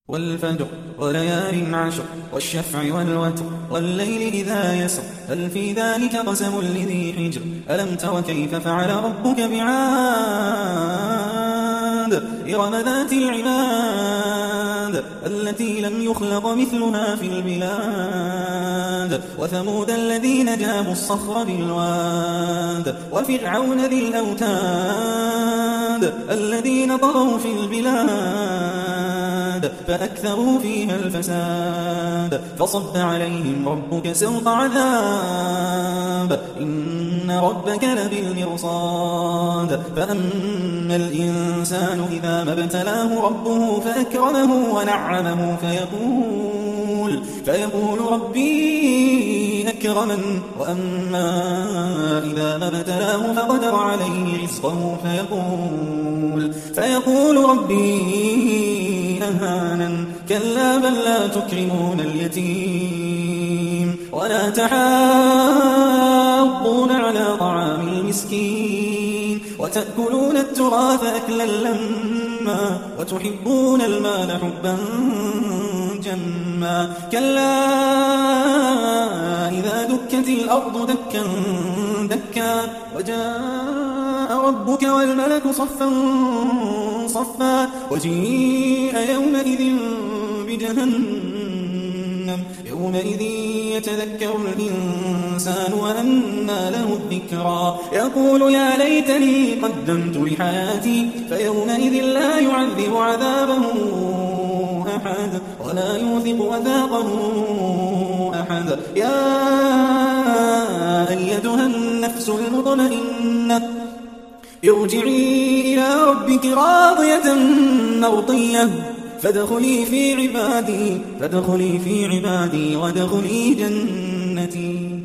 والفجر وليال عشر والشفع والوتر والليل إذا يسر هل في ذلك قسم لذي حجر ألم تر كيف فعل ربك بعاد إرم ذات العماد التي لم يخلق مثلها في البلاد وثمود الذين جابوا الصخر بالواد وفرعون ذي الأوتاد الذين طغوا في البلاد فأكثروا فيها الفساد فصب عليهم ربك سوط عذاب إن ربك لبالمرصاد فأما الإنسان إذا ما ابتلاه ربه فأكرمه ونعمه فيقول ربي أكرمن وأما إذا ما ابتلاه فقدر عليه رزقه فيقول ربي أهانن كلا بل لا تكرمون اليتيم ولا تحاضون على طعام المسكين وتأكلون التراث أكلا لما وتحبون المال حبا جما كلا إذا دكت الأرض دكا دكا وجاء ربك والملك صفا صفا وجيء يومئذ بجهنم يومئذ يتذكر الإنسان وأنى له الذكرى يقول يا ليتني قدمت لحياتي فيومئذ لا يعذب عذابه أحد ولا يوثق وثاقه أحد يا أيتها النفس المطمئنة ارجعي إلى ربك راضية مرضية فادخلي في عبادي وادخلي جنتي.